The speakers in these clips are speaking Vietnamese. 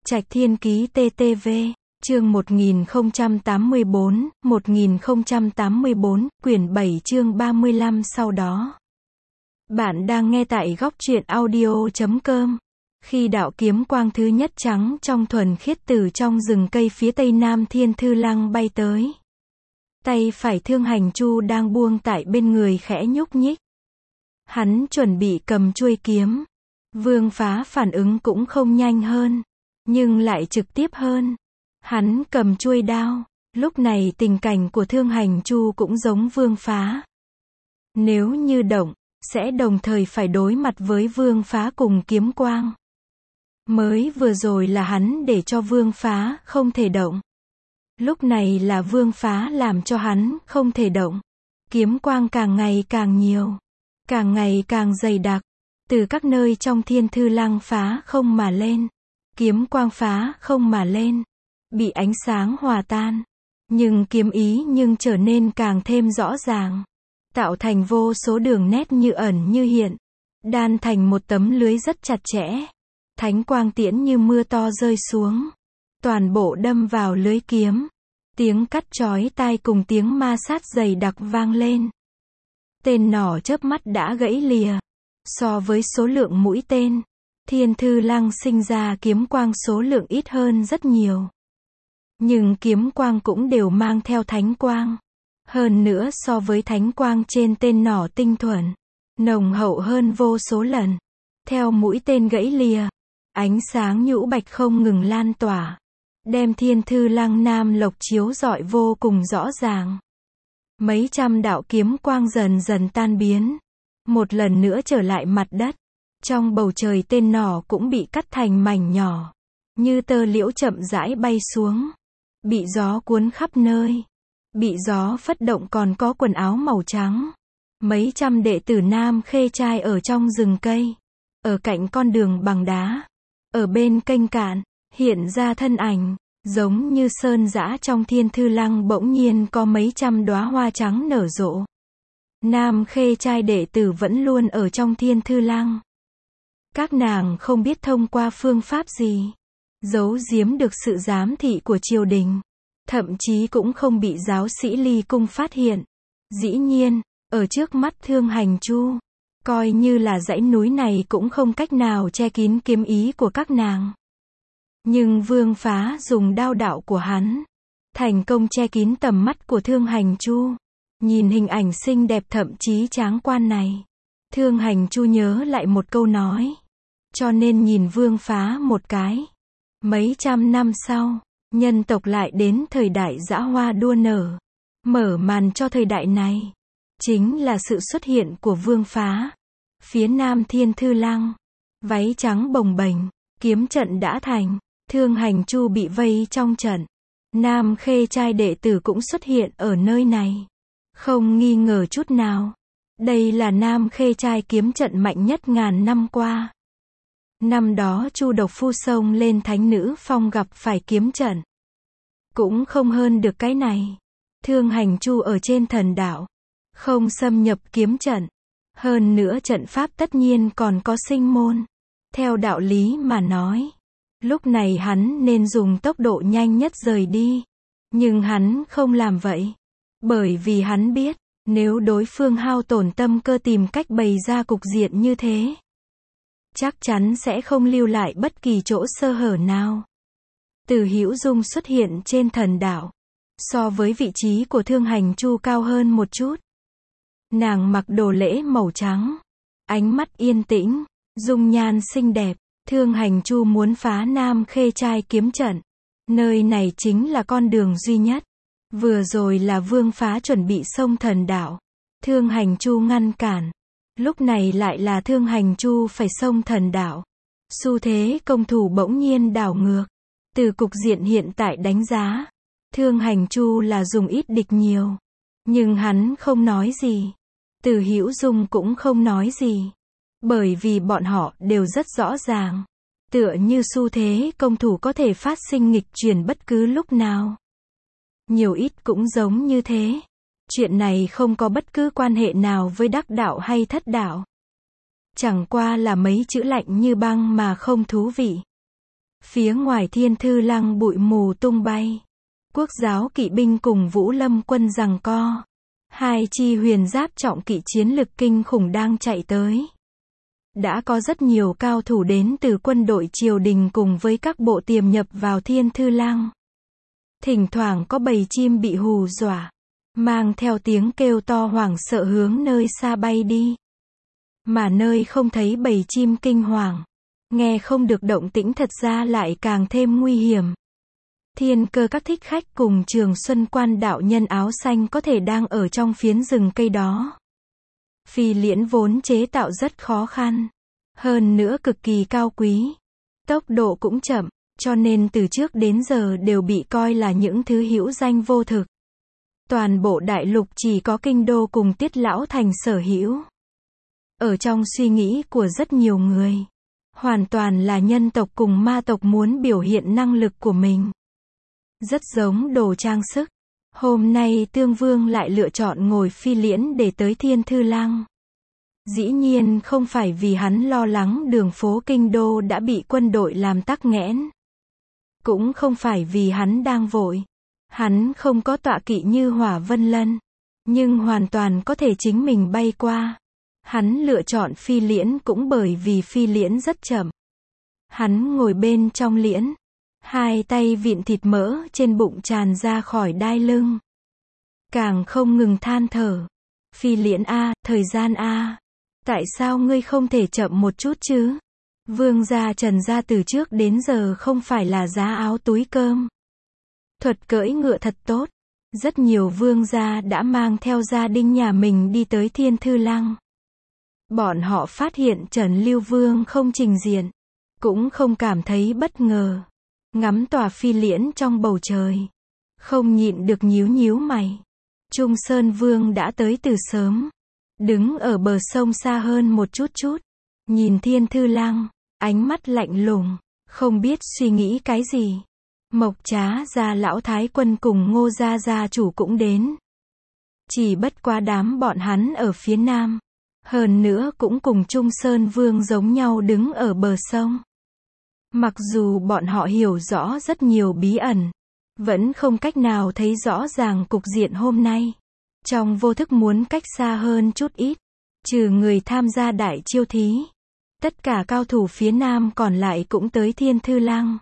Trạch Thiên Ký TTV, chương 1084, quyển 7 chương 35 sau đó. Bạn đang nghe tại góc truyện audio.com. Khi đạo kiếm quang thứ nhất trắng trong thuần khiết từ trong rừng cây phía tây nam Thiên Thư Lăng bay tới. Tay phải Thương Hành Chu đang buông tại bên người khẽ nhúc nhích. Hắn chuẩn bị cầm chuôi kiếm. Vương Phá phản ứng cũng không nhanh hơn, nhưng lại trực tiếp hơn. Hắn cầm chuôi đao. Lúc này tình cảnh của Thương Hành Chu cũng giống Vương Phá. Nếu như động, sẽ đồng thời phải đối mặt với Vương Phá cùng kiếm quang. Mới vừa rồi là hắn để cho Vương Phá không thể động. Lúc này là Vương Phá làm cho hắn không thể động. Kiếm quang càng ngày càng nhiều, càng ngày càng dày đặc, từ các nơi trong Thiên Thư Lăng phá không mà lên. Kiếm quang phá không mà lên, bị ánh sáng hòa tan, nhưng kiếm ý trở nên càng thêm rõ ràng, tạo thành vô số đường nét như ẩn như hiện, đan thành một tấm lưới rất chặt chẽ. Thánh quang tiễn như mưa to rơi xuống, toàn bộ đâm vào lưới kiếm. Tiếng cắt chói tai cùng tiếng ma sát dày đặc vang lên. Tên nỏ chớp mắt đã gãy lìa. So với số lượng mũi tên, Thiên Thư Lăng sinh ra kiếm quang số lượng ít hơn rất nhiều. Nhưng kiếm quang cũng đều mang theo thánh quang. Hơn nữa so với thánh quang trên tên nỏ tinh thuần, nồng hậu hơn vô số lần. Theo mũi tên gãy lìa, ánh sáng nhũ bạch không ngừng lan tỏa, đem Thiên Thư Lăng Nam Lộc chiếu rọi vô cùng rõ ràng. Mấy trăm đạo kiếm quang dần dần tan biến, một lần nữa trở lại mặt đất. Trong bầu trời tên nỏ cũng bị cắt thành mảnh nhỏ, như tơ liễu chậm rãi bay xuống, bị gió cuốn khắp nơi, bị gió phất động. Còn có quần áo màu trắng, mấy trăm đệ tử Nam Khê Trai ở trong rừng cây, ở cạnh con đường bằng đá, ở bên kênh cạn, hiện ra thân ảnh, giống như sơn dã trong Thiên Thư Lăng bỗng nhiên có mấy trăm đóa hoa trắng nở rộ. Nam Khê Trai đệ tử vẫn luôn ở trong Thiên Thư Lăng. Các nàng không biết thông qua phương pháp gì giấu giếm được sự giám thị của triều đình, thậm chí cũng không bị giáo sĩ Ly Cung phát hiện. Dĩ nhiên, ở trước mắt Thương Hành Chu, coi như là dãy núi này cũng không cách nào che kín kiếm ý của các nàng. Nhưng Vương Phá dùng đao đạo của hắn, thành công che kín tầm mắt của Thương Hành Chu. Nhìn hình ảnh xinh đẹp thậm chí tráng quan này, Thương Hành Chu nhớ lại một câu nói. Cho nên nhìn Vương Phá một cái. Mấy trăm năm sau, nhân tộc lại đến thời đại dã hoa đua nở. Mở màn cho thời đại này, chính là sự xuất hiện của Vương Phá. Phía nam Thiên Thư Lăng, váy trắng bồng bềnh, kiếm trận đã thành. Thương Hành Chu bị vây trong trận. Nam Khê Trai đệ tử cũng xuất hiện ở nơi này. Không nghi ngờ chút nào, đây là Nam Khê Trai kiếm trận mạnh nhất ngàn năm qua. Năm đó Chu Độc Phu xông lên Thánh Nữ Phong gặp phải kiếm trận, cũng không hơn được cái này. Thương Hành Chu ở trên thần đạo, không xâm nhập kiếm trận. Hơn nữa trận pháp tất nhiên còn có sinh môn. Theo đạo lý mà nói, lúc này hắn nên dùng tốc độ nhanh nhất rời đi. Nhưng hắn không làm vậy. Bởi vì hắn biết, nếu đối phương hao tổn tâm cơ tìm cách bày ra cục diện như thế, chắc chắn sẽ không lưu lại bất kỳ chỗ sơ hở nào. Từ Hữu Dung xuất hiện trên thần đạo, so với vị trí của Thương Hành Chu cao hơn một chút. Nàng mặc đồ lễ màu trắng, ánh mắt yên tĩnh, dung nhan xinh đẹp. Thương Hành Chu muốn phá Nam Khê Trai kiếm trận. Nơi này chính là con đường duy nhất. Vừa rồi là Vương Phá chuẩn bị xông thần đạo, Thương Hành Chu ngăn cản. Lúc này lại là Thương Hành Chu phải xông thần đạo. Xu thế công thủ bỗng nhiên đảo ngược. Từ cục diện hiện tại đánh giá, Thương Hành Chu là dùng ít địch nhiều. Nhưng hắn không nói gì. Từ Hữu Dung cũng không nói gì. Bởi vì bọn họ đều rất rõ ràng. Tựa như xu thế công thủ có thể phát sinh nghịch chuyển bất cứ lúc nào. Nhiều ít cũng giống như thế. Chuyện này không có bất cứ quan hệ nào với đắc đạo hay thất đạo. Chẳng qua là mấy chữ lạnh như băng mà không thú vị. Phía ngoài Thiên Thư Lăng bụi mù tung bay. Quốc giáo kỵ binh cùng Vũ Lâm quân giằng co. Hai chi huyền giáp trọng kỵ chiến lực kinh khủng đang chạy tới. Đã có rất nhiều cao thủ đến từ quân đội triều đình cùng với các bộ tiềm nhập vào Thiên Thư Lăng. Thỉnh thoảng có bầy chim bị hù dọa, mang theo tiếng kêu to hoảng sợ hướng nơi xa bay đi. Mà nơi không thấy bầy chim kinh hoàng, nghe không được động tĩnh thật ra lại càng thêm nguy hiểm. Thiên Cơ các thích khách cùng Trường Xuân Quan đạo nhân áo xanh có thể đang ở trong phiến rừng cây đó. Phi liễn vốn chế tạo rất khó khăn, hơn nữa cực kỳ cao quý. Tốc độ cũng chậm, cho nên từ trước đến giờ đều bị coi là những thứ hữu danh vô thực. Toàn bộ đại lục chỉ có kinh đô cùng Tiết Lão Thành sở hữu. Ở trong suy nghĩ của rất nhiều người, hoàn toàn là nhân tộc cùng ma tộc muốn biểu hiện năng lực của mình. Rất giống đồ trang sức. Hôm nay Tương Vương lại lựa chọn ngồi phi liễn để tới Thiên Thư Lăng. Dĩ nhiên không phải vì hắn lo lắng đường phố kinh đô đã bị quân đội làm tắc nghẽn. Cũng không phải vì hắn đang vội. Hắn không có tọa kỵ như Hỏa Vân Lân, nhưng hoàn toàn có thể chính mình bay qua. Hắn lựa chọn phi liễn cũng bởi vì phi liễn rất chậm. Hắn ngồi bên trong liễn, hai tay vịn thịt mỡ trên bụng tràn ra khỏi đai lưng. Càng không ngừng than thở. Phi liễn a, thời gian a, tại sao ngươi không thể chậm một chút chứ? Vương gia Trần gia từ trước đến giờ không phải là giá áo túi cơm. Thuật cưỡi ngựa thật tốt. Rất nhiều vương gia đã mang theo gia đình nhà mình đi tới Thiên Thư Lăng. Bọn họ phát hiện Trần Lưu Vương không trình diện, cũng không cảm thấy bất ngờ. Ngắm tòa phi liễn trong bầu trời, không nhịn được nhíu nhíu mày. Trung Sơn Vương đã tới từ sớm, đứng ở bờ sông xa hơn một chút, nhìn Thiên Thư Lăng, ánh mắt lạnh lùng, không biết suy nghĩ cái gì. Mộc Trá gia lão thái quân cùng Ngô gia gia chủ cũng đến. Chỉ bất quá đám bọn hắn ở phía nam, hơn nữa cũng cùng Trung Sơn Vương giống nhau đứng ở bờ sông. Mặc dù bọn họ hiểu rõ rất nhiều bí ẩn, vẫn không cách nào thấy rõ ràng cục diện hôm nay. Trong vô thức muốn cách xa hơn chút ít, trừ người tham gia đại chiêu thí. Tất cả cao thủ phía nam còn lại cũng tới Thiên Thư Lăng.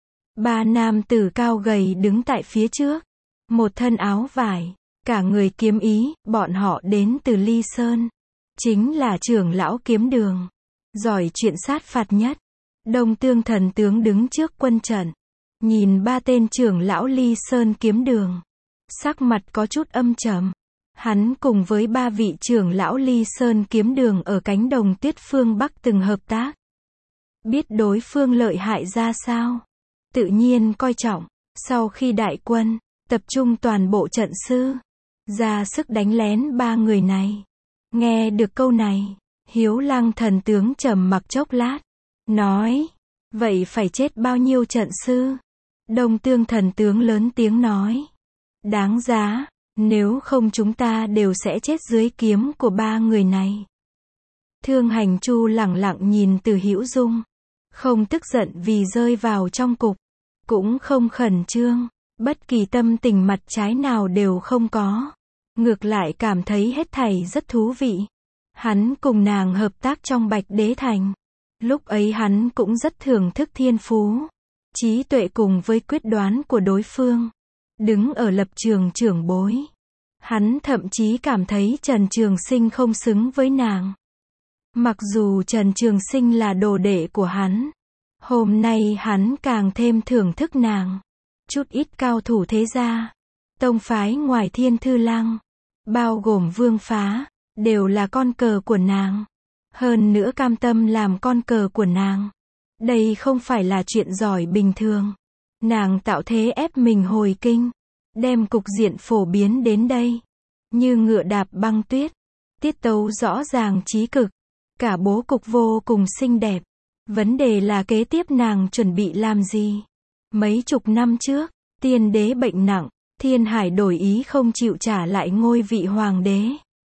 Ba nam tử cao gầy đứng tại phía trước, một thân áo vải, cả người kiếm ý, bọn họ đến từ Ly Sơn. Chính là trưởng lão kiếm đường, giỏi chuyện sát phạt nhất. Đông Tương thần tướng đứng trước quân trận, nhìn ba tên trưởng lão Ly Sơn kiếm đường, sắc mặt có chút âm trầm. Hắn cùng với ba vị trưởng lão Ly Sơn kiếm đường ở cánh đồng tuyết phương Bắc từng hợp tác. Biết đối phương lợi hại ra sao, tự nhiên coi trọng. Sau khi đại quân tập trung toàn bộ trận sư, ra sức đánh lén ba người này. Nghe được câu này, Hiếu Lăng thần tướng trầm mặc chốc lát, nói, vậy phải chết bao nhiêu trận sư? Đông Tương thần tướng lớn tiếng nói, đáng giá, nếu không chúng ta đều sẽ chết dưới kiếm của ba người này. Thương Hành Chu lẳng lặng nhìn Từ Hữu Dung, không tức giận vì rơi vào trong cục, cũng không khẩn trương, bất kỳ tâm tình mặt trái nào đều không có. Ngược lại cảm thấy hết thảy rất thú vị. Hắn cùng nàng hợp tác trong Bạch Đế Thành. Lúc ấy hắn cũng rất thưởng thức thiên phú, trí tuệ cùng với quyết đoán của đối phương. Đứng ở lập trường trưởng bối, hắn thậm chí cảm thấy Trần Trường Sinh không xứng với nàng. Mặc dù Trần Trường Sinh là đồ đệ của hắn, hôm nay hắn càng thêm thưởng thức nàng. Chút ít cao thủ thế gia, tông phái ngoài Thiên Thư Lăng, bao gồm Vương Phá, đều là con cờ của nàng. Hơn nữa cam tâm làm con cờ của nàng. Đây không phải là chuyện giỏi bình thường. Nàng tạo thế ép mình hồi kinh, đem cục diện phổ biến đến đây. Như ngựa đạp băng tuyết, tiết tấu rõ ràng chí cực, cả bố cục vô cùng xinh đẹp. Vấn đề là kế tiếp nàng chuẩn bị làm gì? Mấy chục năm trước, tiên đế bệnh nặng, Thiên Hải đổi ý không chịu trả lại ngôi vị hoàng đế.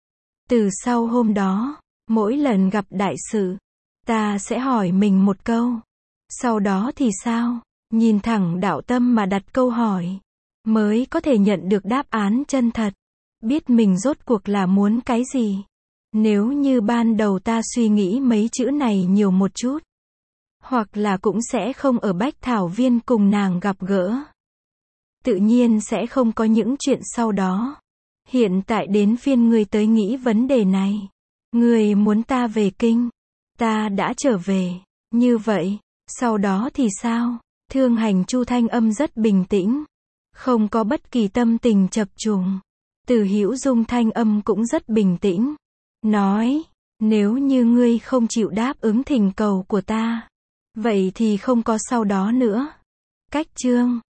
Từ sau hôm đó, mỗi lần gặp đại sự, ta sẽ hỏi mình một câu. Sau đó thì sao? Nhìn thẳng đạo tâm mà đặt câu hỏi, mới có thể nhận được đáp án chân thật. Biết mình rốt cuộc là muốn cái gì. Nếu như ban đầu ta suy nghĩ mấy chữ này nhiều một chút, hoặc là cũng sẽ không ở Bách Thảo Viên cùng nàng gặp gỡ. Tự nhiên sẽ không có những chuyện sau đó. Hiện tại đến phiên ngươi tới nghĩ vấn đề này. Ngươi muốn ta về kinh. Ta đã trở về. Như vậy, sau đó thì sao? Thương Hành Chu thanh âm rất bình tĩnh. Không có bất kỳ tâm tình chập trùng. Từ Hữu Dung thanh âm cũng rất bình tĩnh. Nói, nếu như ngươi không chịu đáp ứng thỉnh cầu của ta, vậy thì không có sau đó nữa. Cách chương